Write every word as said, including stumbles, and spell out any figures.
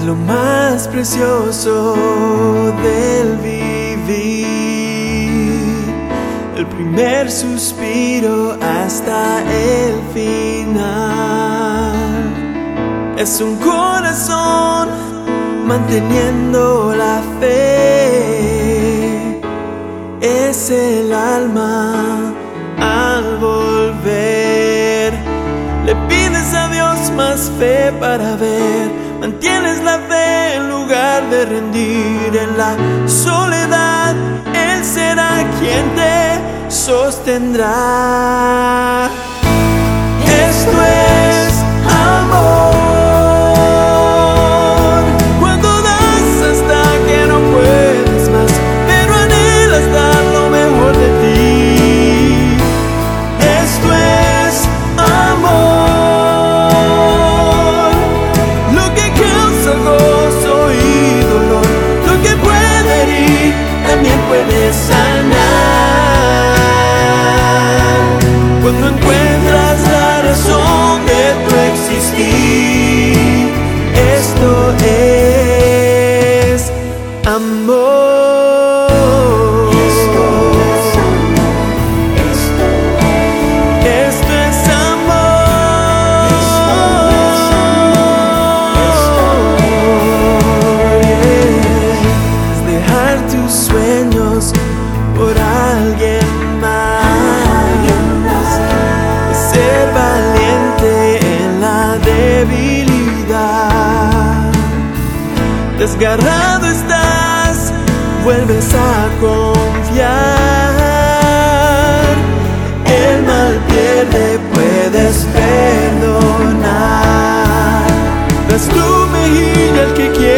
lo más precioso del vivir, el primer suspiro hasta el final. Es un corazón manteniendo la fe, es el alma al volver. Le pides a Dios más fe para ver, mantienes la fe en lugar de rendir. En la soledad Él será quien te sostendrá. Esto es amor. Puedes sanar cuando encuentras la razón de tu existir. Esto es amor. Esto es amor. Esto es, esto es amor. Esto es amor. Yeah. Es dejar tus sueños por alguien más, es ser valiente en la debilidad. Desgarrado estás, vuelves a confiar. El mal pierde, puedes perdonar. Das tu mejilla al que quiere